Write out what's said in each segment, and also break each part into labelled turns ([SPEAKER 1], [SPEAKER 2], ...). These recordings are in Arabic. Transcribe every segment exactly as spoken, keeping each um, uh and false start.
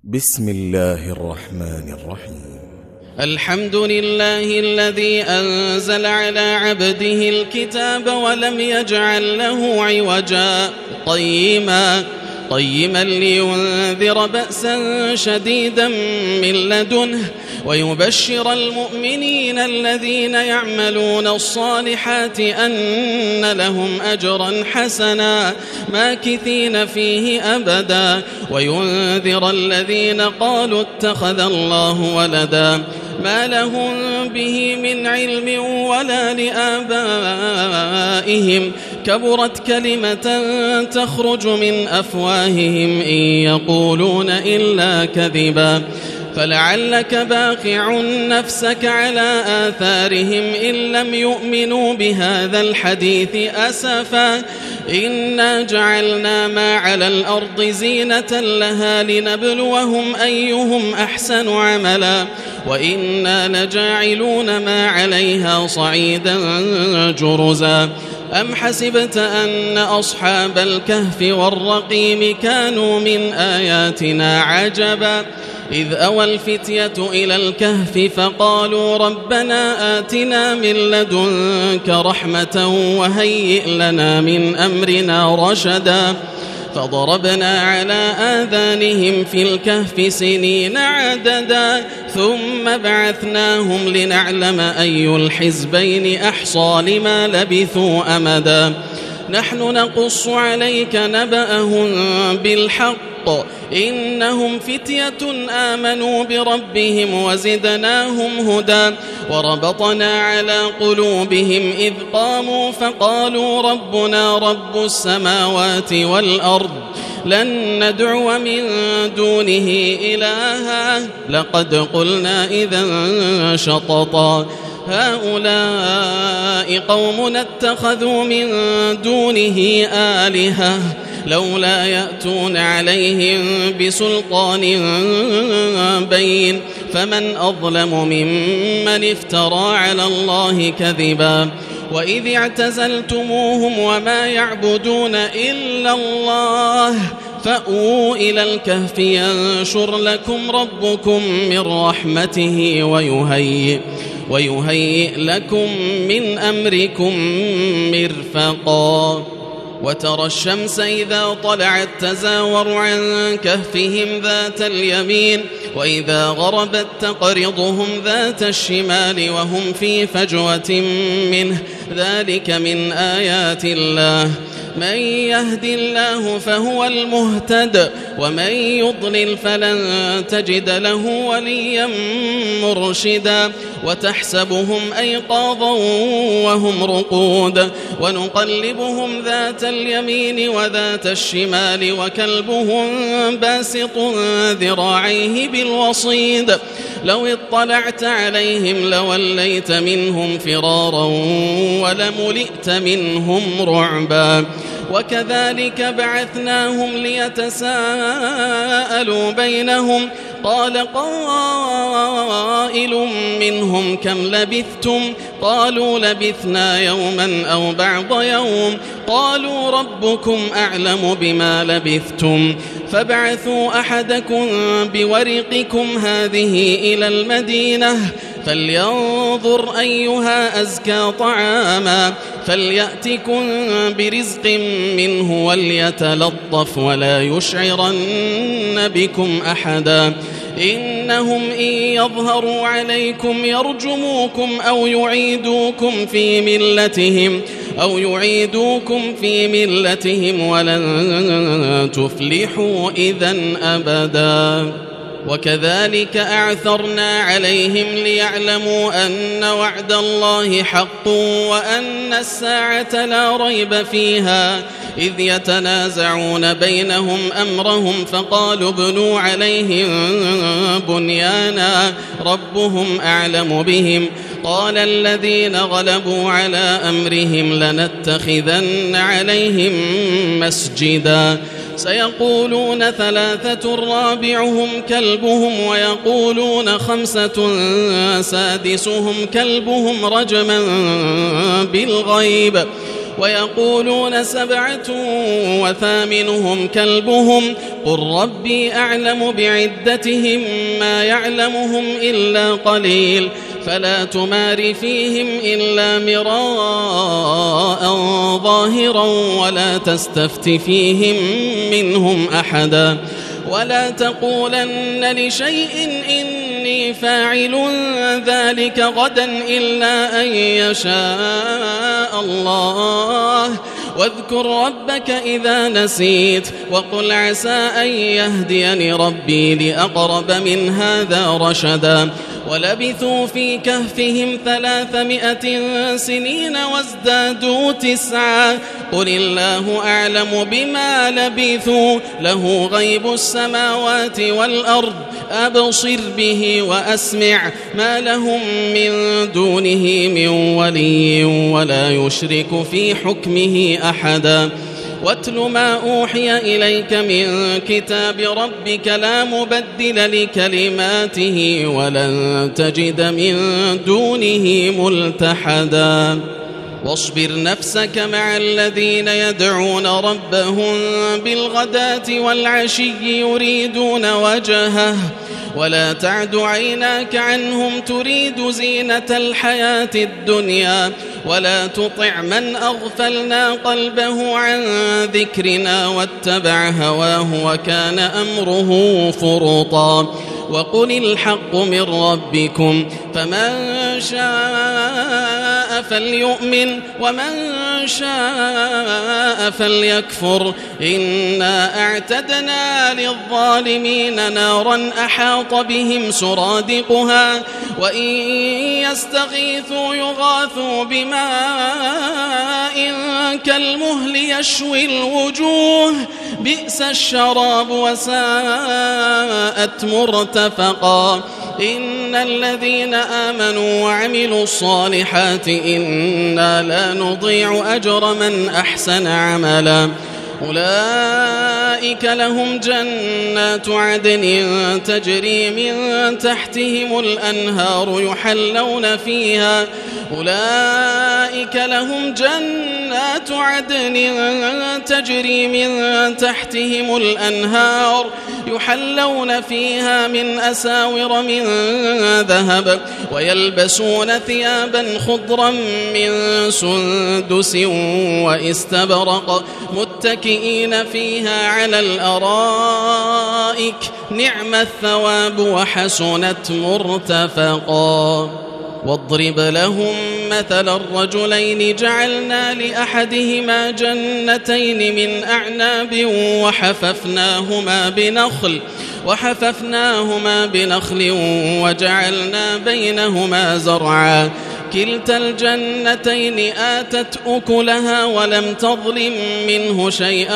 [SPEAKER 1] بسم الله الرحمن الرحيم.
[SPEAKER 2] الحمد لله الذي أنزل على عبده الكتاب ولم يجعل له عوجا قيما قيما لينذر بأسا شديدا من لدنه ويبشر المؤمنين الذين يعملون الصالحات أن لهم أجرا حسنا ماكثين فيه أبدا وينذر الذين قالوا اتخذ الله ولدا ما لهم به من علم ولا لآبائهم كبرت كلمة تخرج من أفواههم إن يقولون إلا كذبا فلعلك باخع نفسك على آثارهم إن لم يؤمنوا بهذا الحديث أسفا إنا جعلنا ما على الأرض زينة لها لنبلوهم أيهم أحسن عملا وإنا لجاعلون ما عليها صعيدا جرزا أم حسبت أن أصحاب الكهف والرقيم كانوا من آياتنا عجبا إذ أوى الفتية إلى الكهف فقالوا ربنا آتنا من لدنك رحمة وهيئ لنا من أمرنا رشدا فضربنا على آذانهم في الكهف سنين عددا ثم بعثناهم لنعلم أي الحزبين أحصى لما لبثوا أمدا نحن نقص عليك نبأهم بالحق إنهم فتية آمنوا بربهم وزدناهم هدى وربطنا على قلوبهم إذ قاموا فقالوا ربنا رب السماوات والأرض لن ندعو من دونه إلها لقد قلنا إذا شططا هؤلاء قومنا اتخذوا من دونه آلهة لولا يأتون عليهم بسلطان بين فمن أظلم ممن افترى على الله كذبا وإذ اعتزلتموهم وما يعبدون إلا الله فأووا إلى الكهف ينشر لكم ربكم من رحمته ويهيئ ويهيئ لكم من أمركم مرفقا وترى الشمس إذا طلعت تزاور عن كهفهم ذات اليمين وإذا غربت تقرضهم ذات الشمال وهم في فجوة منه ذلك من آيات الله من يهد الله فهو المهتد ومن يضلل فلن تجد له وليا مرشدا وتحسبهم أيقاظا وهم رقود ونقلبهم ذات اليمين وذات الشمال وكلبهم باسط ذراعيه بالوصيد لو اطلعت عليهم لوليت منهم فرارا ولملئت منهم رعبا وكذلك بعثناهم ليتساءلوا بينهم قال قائل منهم كم لبثتم قالوا لبثنا يوما أو بعض يوم قالوا ربكم أعلم بما لبثتم فابعثوا أحدكم بورقكم هذه إلى المدينة فلينظر أيها أزكى طعاما فليأتكم برزق منه وليتلطف ولا يشعرن بكم أحدا إنهم إن يظهروا عليكم يرجموكم أو يعيدوكم في ملتهم أو يعيدوكم في ملتهم ولن تفلحوا إذن أبدا وكذلك أعثرنا عليهم ليعلموا أن وعد الله حق وأن الساعة لا ريب فيها إذ يتنازعون بينهم أمرهم فقالوا ابنوا عليهم بنيانا ربهم أعلم بهم قال الذين غلبوا على أمرهم لنتخذن عليهم مسجدا سيقولون ثلاثة رابعهم كلبهم ويقولون خمسة سادسهم كلبهم رجما بالغيب ويقولون سبعة وثامنهم كلبهم قل ربي أعلم بعدتهم ما يعلمهم إلا قليل فلا تمار فيهم إلا مراء ظاهرا ولا تستفت فيهم منهم أحدا ولا تقولن لشيء إني فاعل ذلك غدا إلا أن يشاء الله واذكر ربك إذا نسيت وقل عسى أن يهديني ربي لأقرب من هذا رشدا ولبثوا في كهفهم ثلاثمائة سنين وازدادوا تسعا قل الله أعلم بما لبثوا له غيب السماوات والأرض أبصر به وأسمع ما لهم من دونه من ولي ولا يشرك في حكمه أحدا واتل ما أوحي إليك من كتاب ربك لا مبدل لكلماته ولن تجد من دونه ملتحدا واصبر نفسك مع الذين يدعون ربهم بالغداة والعشي يريدون وجهه ولا تعد عيناك عنهم تريد زينة الحياة الدنيا ولا تطع من أغفلنا قلبه عن ذكرنا واتبع هواه وكان أمره فرطا وقل الحق من ربكم فمن شاء فليؤمن ومن شاء فليكفر إنا أعتدنا للظالمين نارا أحاط بهم سرادقها وإن يستغيثوا يغاثوا بماء كالمهل يشوي الوجوه بئس الشراب وساءت مرتفقا إن الذين آمنوا وعملوا الصالحات إنا لا نضيع أجر من أحسن عملا أولئك لهم جنات عدن تجري من تحتهم الأنهار يحلون فيها أولئك لهم جنات عدن تجري من تحتهم الأنهار يحلون فيها من أساور من ذهب ويلبسون ثيابا خضرا من سندس واستبرق متكئين فيها على الأرائك نعم الثواب وحسنت مرتفقا واضرب لهم مثل الرجلين جعلنا لأحدهما جنتين من أعناب وحففناهما بنخل وحففناهما بنخل وجعلنا بينهما زرعا كلتا الجنتين آتت أكلها ولم تظلم منه شيئا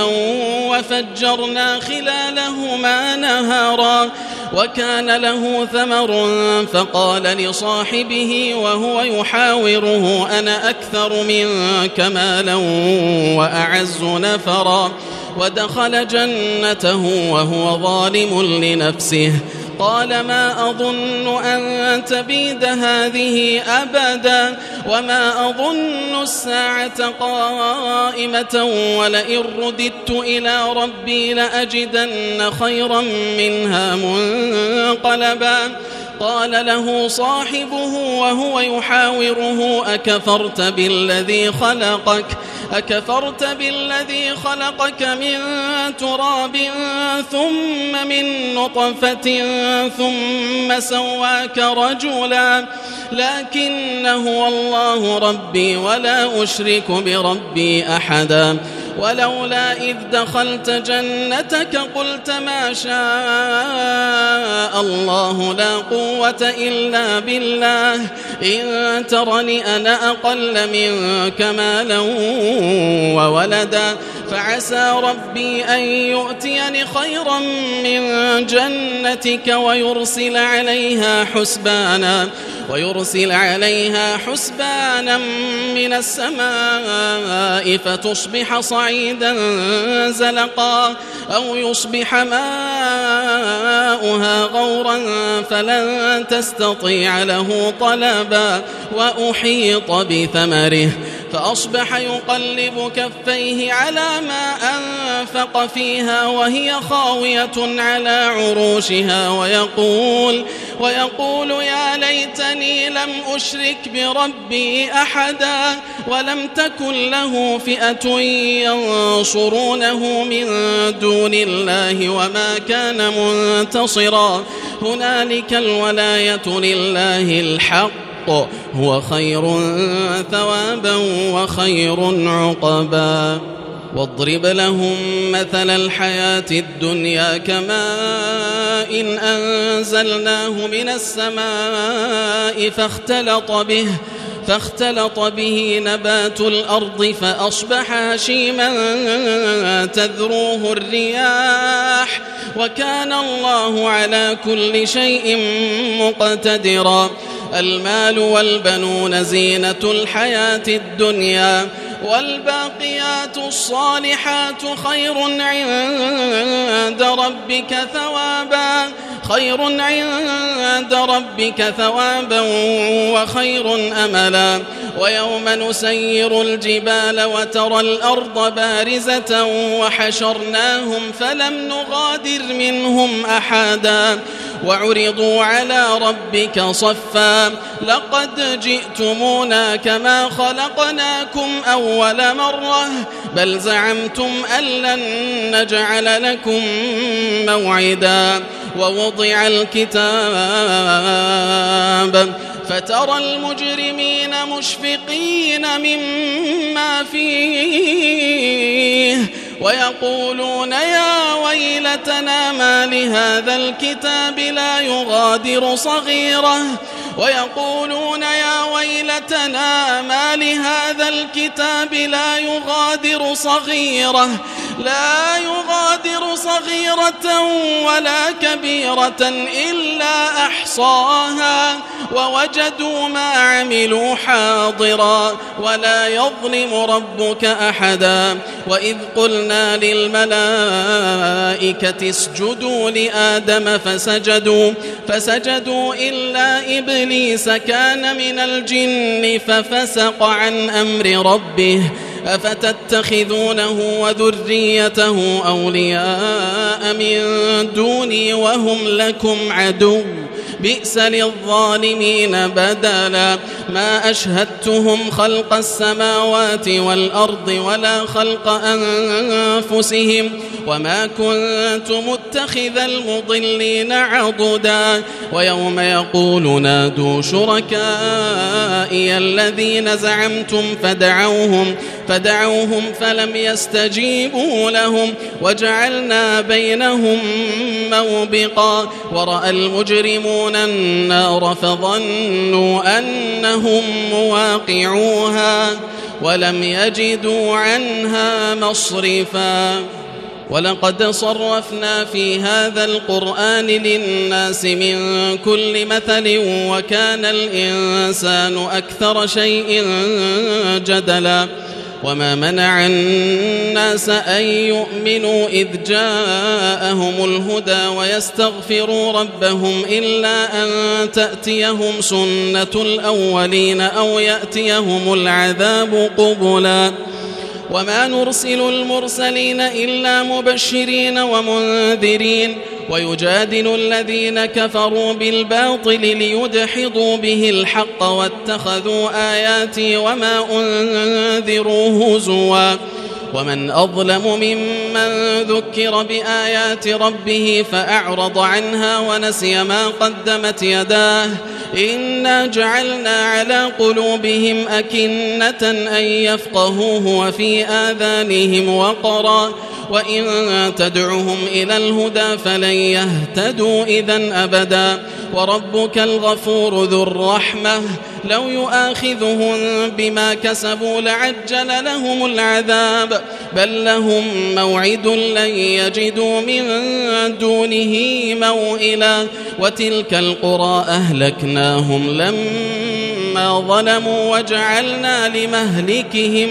[SPEAKER 2] وفجرنا خلالهما نهارا وكان له ثمر فقال لصاحبه وهو يحاوره أنا أكثر منك مالا وأعز نفرا ودخل جنته وهو ظالم لنفسه قال ما أظن أن تبيد هذه أبدا وما أظن الساعة قائمة ولئن رددت إلى ربي لأجدن خيرا منها منقلبا قال له صاحبه وهو يحاوره أكفرت بالذي خلقك أكفرت بالذي خلقك من تراب ثم من نطفة ثم سواك رجلا لكن هو الله ربي ولا أشرك بربي أحدا ولولا إذ دخلت جنتك قلت ما شاء الله لا قوة إلا بالله إن ترني أنا أقل منك مالا وولدا فعسى ربي أن يؤتيني خيرا من جنتك ويرسل عليها حسبانا ويرسل عليها حسبانا من السماء فتصبح صعيدا زلقا أو يصبح ماؤها غورا فلن تستطيع له طلبا وأحيط بثمره فأصبح يقلب كفيه على ما أنفق فيها وهي خاوية على عروشها ويقول, ويقول يا ليتني لم أشرك بربي أحدا ولم تكن له فئة ينصرونه من دون الله وما كان منتصرا هنالك الولاية لله الحق هو خير ثوابا وخير عقبا. واضرب لهم مثل الحياة الدنيا كماء إن أنزلناه من السماء فاختلط به فاختلط به نبات الأرض فأصبح هشيما تذروه الرياح وكان الله على كل شيء مقتدرا. المال والبنون زينة الحياة الدنيا والباقيات الصالحات خير عند ربك ثوابا خير عند ربك ثوابا وخير أملا. ويوم نسير الجبال وترى الأرض بارزة وحشرناهم فلم نغادر منهم أحدا وعرضوا على ربك صفا لقد جئتمونا كما خلقناكم أول مرة بل زعمتم أن لن نجعل لكم موعدا. ووضع الكتاب فترى المجرمين مشفقين مما فيه ويقولون يا ويلتنا ما لهذا الكتاب لا يغادر صغيرة ويقولون يا ويلتنا ما لهذا الكتاب لا يغادر صغيرة لا يغادر صغيرة ولا كبيرة إلا أحصاها ووجدوا ما عملوا حاضرا ولا يظلم ربك أحدا. وإذ قلنا للملائكة اسجدوا لآدم فسجدوا فسجدوا إلا إبليس كان من الجن ففسق عن أمر ربه أفتتخذونه وذريته أولياء من دوني وهم لكم عدو بئس للظالمين بدلا. ما أشهدتهم خلق السماوات والأرض ولا خلق أنفسهم وما كنت متخذ المضلين عضدا. ويوم يقول نادوا شركائي الذين زعمتم فدعوهم فدعوهم فلم يستجيبوا لهم وجعلنا بينهم موبقا. ورأى المجرمون النار فظنوا أنهم مواقعوها ولم يجدوا عنها مصرفا. ولقد صرفنا في هذا القرآن للناس من كل مثل وكان الإنسان أكثر شيء جدلا. وما منع الناس أن يؤمنوا إذ جاءهم الهدى ويستغفروا ربهم إلا أن تأتيهم سنة الأولين أو يأتيهم العذاب قبلا. وما نرسل المرسلين إلا مبشرين ومنذرين ويجادل الذين كفروا بالباطل ليدحضوا به الحق واتخذوا آياتي وما أنذروا هزوا. ومن أظلم ممن ذكر بآيات ربه فأعرض عنها ونسي ما قدمت يداه إنا جعلنا على قلوبهم أكنة أن يفقهوه وفي آذانهم وقرا وإن تدعهم إلى الهدى فلن يهتدوا إذن أبدا. وربك الغفور ذو الرحمة لو يؤاخذهم بما كسبوا لعجل لهم العذاب بل لهم موعد لن يجدوا من دونه موئلا. وتلك القرى أهلكناهم لما ظلموا وجعلنا لمهلكهم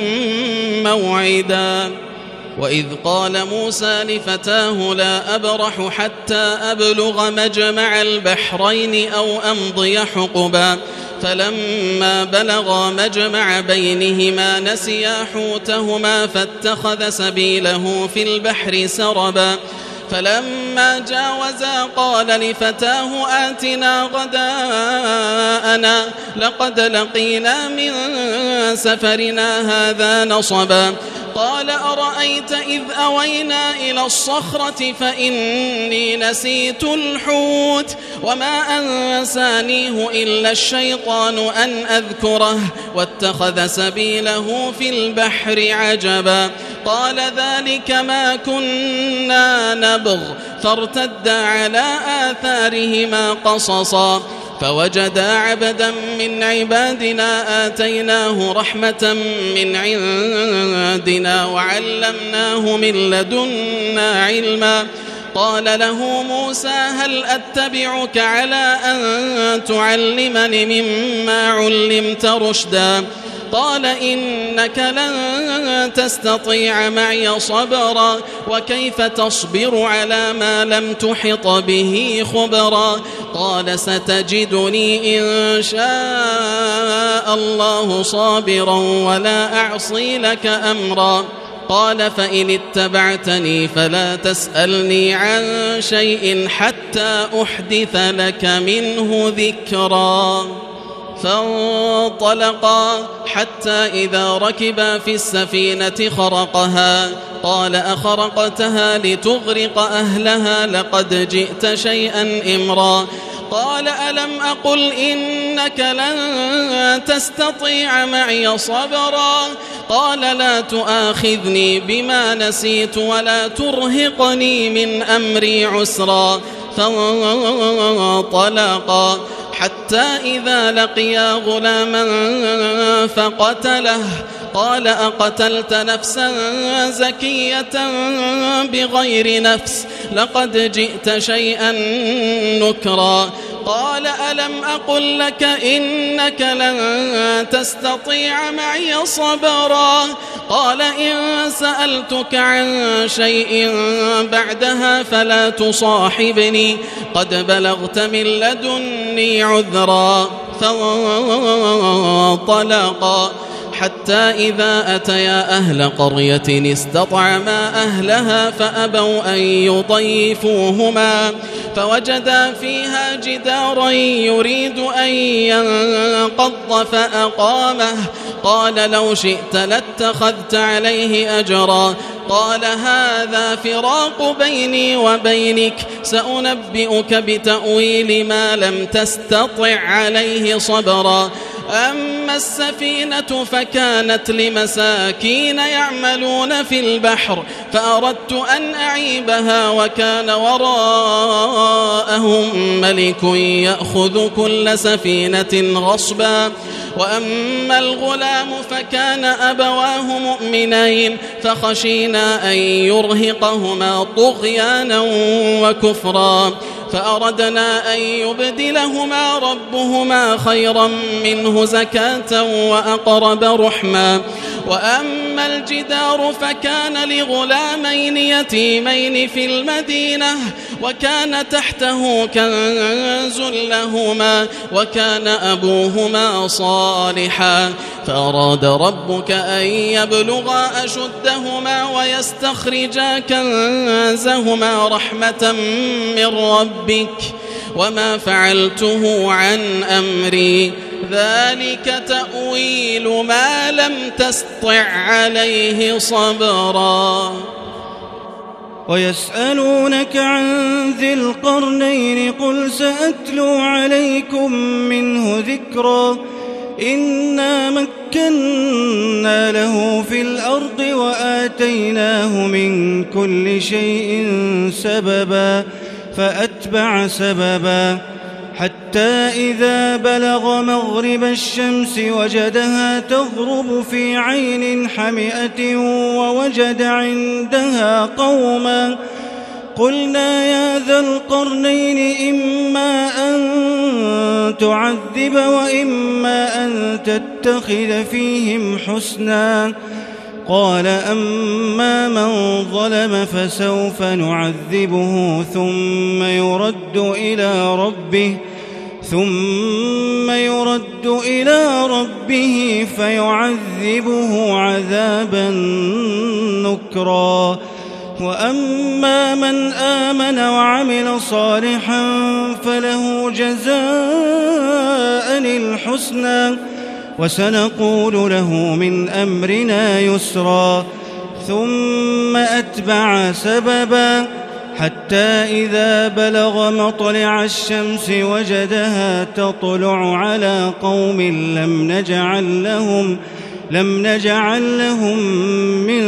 [SPEAKER 2] موعدا. وإذ قال موسى لفتاه لا أبرح حتى أبلغ مجمع البحرين أو أمضي حقبا فلما بلغا مجمع بينهما نسيا حوتهما فاتخذ سبيله في البحر سربا فلما جاوزا قال لفتاه آتنا غداءنا لقد لقينا من سفرنا هذا نصبا قال أرأيت إذ أوينا إلى الصخرة فإني نسيت الحوت وما أنسانيه إلا الشيطان أن أذكره واتخذ سبيله في البحر عجبا قال ذلك ما كنا نبغ فارتدا على آثارهما قصصا فوجدا عبدا من عبادنا آتيناه رحمة من عندنا وعلمناه من لدنا علما قال له موسى هل أتبعك على أن تعلمني مما علمت رشدا قال إنك لن تستطيع معي صبرا وكيف تصبر على ما لم تحط به خبرا قال ستجدني إن شاء الله صابرا ولا أعصي لك أمرا قال فإن اتبعتني فلا تسألني عن شيء حتى أحدث لك منه ذكرا فانطلقا حتى إذا ركبا في السفينة خرقها قال أخرقتها لتغرق أهلها لقد جئت شيئا إمرا قال ألم أقل إنك لن تستطيع معي صبرا قال لا تؤاخذني بما نسيت ولا ترهقني من أمري عسرا فانطلقا حتى إذا لقيا غلاما فقتله قال أقتلت نفسا زكية بغير نفس لقد جئت شيئا نكرا قال ألم أقل لك إنك لن تستطيع معي صبرا قال إن سألتك عن شيء بعدها فلا تصاحبني قد بلغت من لدني عذرا فانطلقا حتى إذا أتيا أهل قرية استطعما أهلها فأبوا أن يضيفوهما فوجدا فيها جدارا يريد أن ينقض فأقامه قال لو شئت لاتخذت عليه أجرا قال هذا فراق بيني وبينك سأنبئك بتأويل ما لم تستطع عليه صبرا أما السفينة فكانت لمساكين يعملون في البحر فأردت أن أعيبها وكان وراءهم ملك يأخذ كل سفينة غصبا وأما الغلام فكان أبواه مؤمنين فخشينا أن يرهقهما طغيانا وكفرا فأردنا أن يبدلهما ربهما خيرا منه زكاة وأقرب رحما وأما الجدار فكان لغلامين يتيمين في المدينة وكان تحته كنز لهما وكان أبوهما صالحا فأراد ربك أن يبلغا أشدهما ويستخرجا كنزهما رحمة من ربك وما فعلته عن أمري ذلك تأويل ما لم تسطع عليه صبرا
[SPEAKER 3] ويسألونك عن ذي القرنين قل سأتلو عليكم منه ذكرا إنا مكنا له في الأرض وآتيناه من كل شيء سببا فأتبع سببا حتى إذا بلغ مغرب الشمس وجدها تغرب في عين حمئة ووجد عندها قوما قلنا يا ذا القرنين إما أن تعذب وإما أن تتخذ فيهم حسنا قال أما من ظلم فسوف نعذبه ثم يرد إلى ربه ثم يرد إلى ربه فيعذبه عذابا نكرا. وأما من آمن وعمل صالحا فله جزاء الحسنى وسنقول له من أمرنا يسرا. ثم أتبع سببا حتى إذا بلغ مطلع الشمس وجدها تطلع على قوم لم نجعل لهم لم نجعل لهم من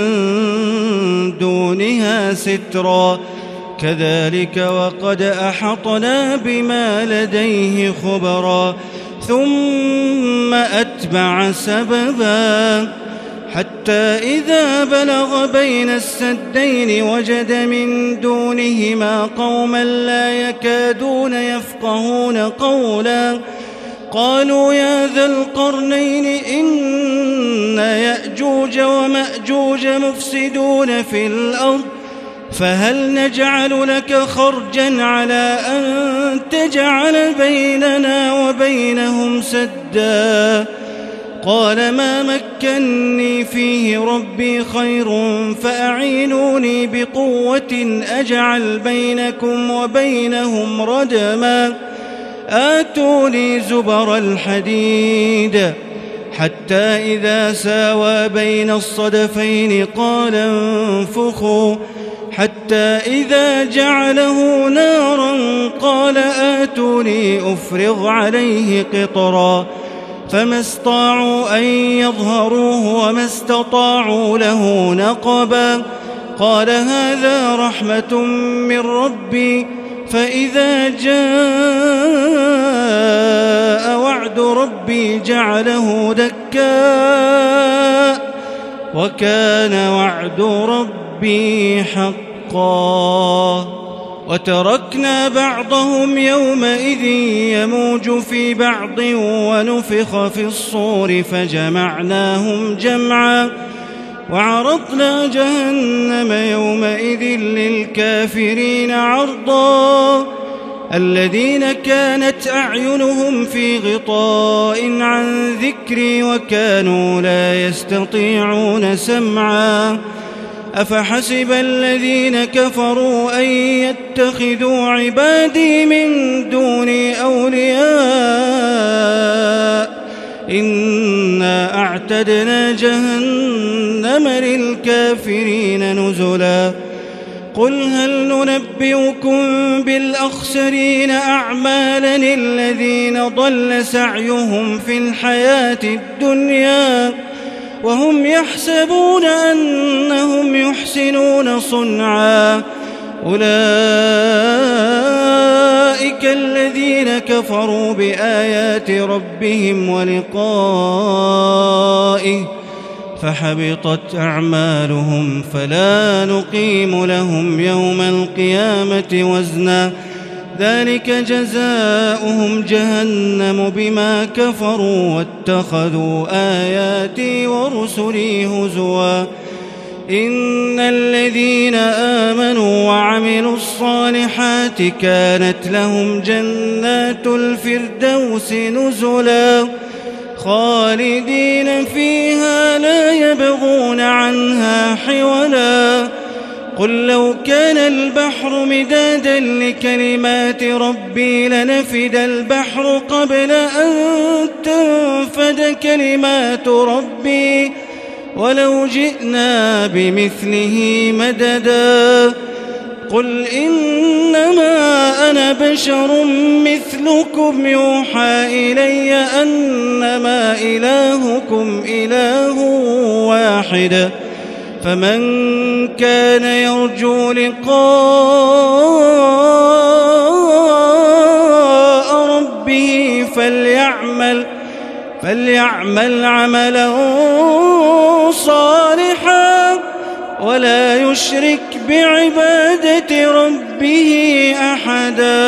[SPEAKER 3] دونها سترا. كذلك وقد أحطنا بما لديه خبرا. ثم أتبع سببا حتى إذا بلغ بين السدين وجد من دونهما قوما لا يكادون يفقهون قولا. قالوا يا ذا القرنين إن يأجوج ومأجوج مفسدون في الأرض فهل نجعل لك خرجا على أن تجعل بيننا وبينهم سدا؟ قال ما مكني فيه ربي خير فأعينوني بقوة أجعل بينكم وبينهم ردما. آتوني زبر الحديد حتى إذا ساوى بين الصدفين قال انفخوا حتى إذا جعله نارا قال آتوني أفرغ عليه قطرا. فما استطاعوا أن يظهروه وما استطاعوا له نقبا. قال هذا رحمة من ربي فإذا جاء وعد ربي جعله دكا وكان وعد ربي حقا. وتركنا بعضهم يومئذ يموج في بعض ونفخ في الصور فجمعناهم جمعا. وعرضنا جهنم يومئذ للكافرين عرضا. الذين كانت أعينهم في غطاء عن ذكري وكانوا لا يستطيعون سمعا. أفحسب الذين كفروا أن يتخذوا عبادي من دوني أولياء إنا أعتدنا جهنم للكافرين نزلا. قل هل ننبئكم بالأخسرين أعمالا الذين ضل سعيهم في الحياة الدنيا وهم يحسبون أنهم يحسنون صنعا. أولئك الذين كفروا بآيات ربهم ولقائه فحبطت أعمالهم فلا نقيم لهم يوم القيامة وزنا. ذلك جزاؤهم جهنم بما كفروا واتخذوا آياتي ورسلي هزوا. إن الذين آمنوا وعملوا الصالحات كانت لهم جنات الفردوس نزلا خالدين فيها لا يبغون عنها حولا. قل لو كان البحر مدادا لكلمات ربي لنفد البحر قبل أن تنفد كلمات ربي ولو جئنا بمثله مددا. قل إنما أنا بشر مثلكم يوحى إلي أنما إلهكم إله واحد فمن كان يرجو لقاء ربه فليعمل فليعمل عملا صالحا ولا يشرك بعبادة ربه أحدا.